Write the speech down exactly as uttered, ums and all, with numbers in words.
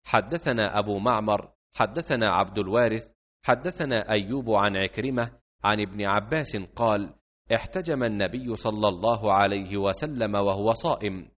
حدثنا أبو معمر حدثنا عبد الوارث حدثنا أيوب عن عكرمة عن ابن عباس قال: احتجم النبي صلى الله عليه وسلم وهو صائم،